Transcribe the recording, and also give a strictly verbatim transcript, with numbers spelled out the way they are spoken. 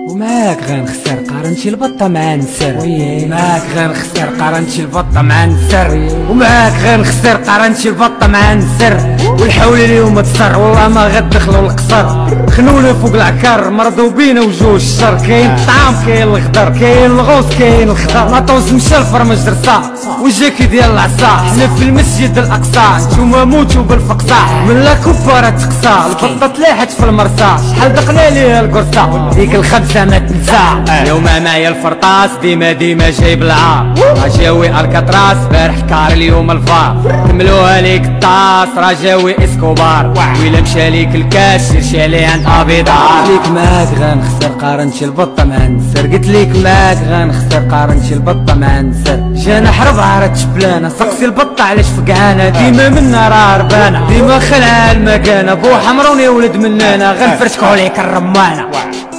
وماك غنخسر قارنتي البطة مع نسر، وماك غنخسر قارنتي البطة مع نسر، وماك غنخسر قارنتي البطة مع نسر. والحول اليوم تصر والله ما غتدخلوا القصر، خنونا فوق العكر مرضوبين وجوه الشر. كاين الطعام كاين الخضر كاين الغوص كاين الخضر، مطوز مشى الفرمج درسا وجاكي ديال العصا. حنا في المسجد الاقصى نتوما موتوا بالفقصا، من لا كبارة تقصى البطة تلاحت في المرصا. شحال دقنا ليها القرصة ديك الخمسة ما تنسى. اليوم معايا الفرطاس ديما ديما جايب العار، راجاوي الكاتراس بارح كار اليوم الفار. كملوها ليك الطاس راجاوي اسكوبار، ويلا مشى ليك الكاس سير شالي عند ابيضار. قلت ليك ماك غنخسر قارنتي البطة مع نسر، قلت ليك ماك غنخسر قارنتي البطة مع نسر. جانا حرب عرات شبلانة سقسي البطة علاش فقعانة، ديما منا راه ربانة ديما خلعها المكانة. بو حمروني ولد منانا غنفرشكو عليك الرمانة.